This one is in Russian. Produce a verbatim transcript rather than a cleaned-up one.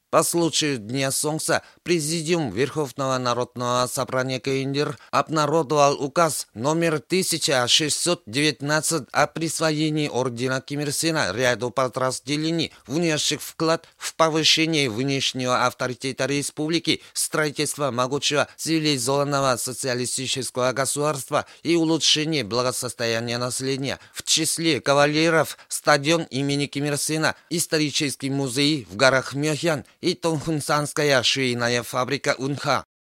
По случаю Дня Солнца Президиум Верховного Народного Собрания КНДР обнародовал указ номер тысяча шестьсот девятнадцать о присвоении ордена Ким Ир Сена ряду подразделений, внесших вклад в повышение внешнего авторитета республики, строительство могучего цивилизованного социалистического государства и улучшение благосостояния населения. В числе кавалеров стадион имени Ким Ир Сена, исторический музей в горах Мёхян и Тонхунсанская швейная фабрика Унха.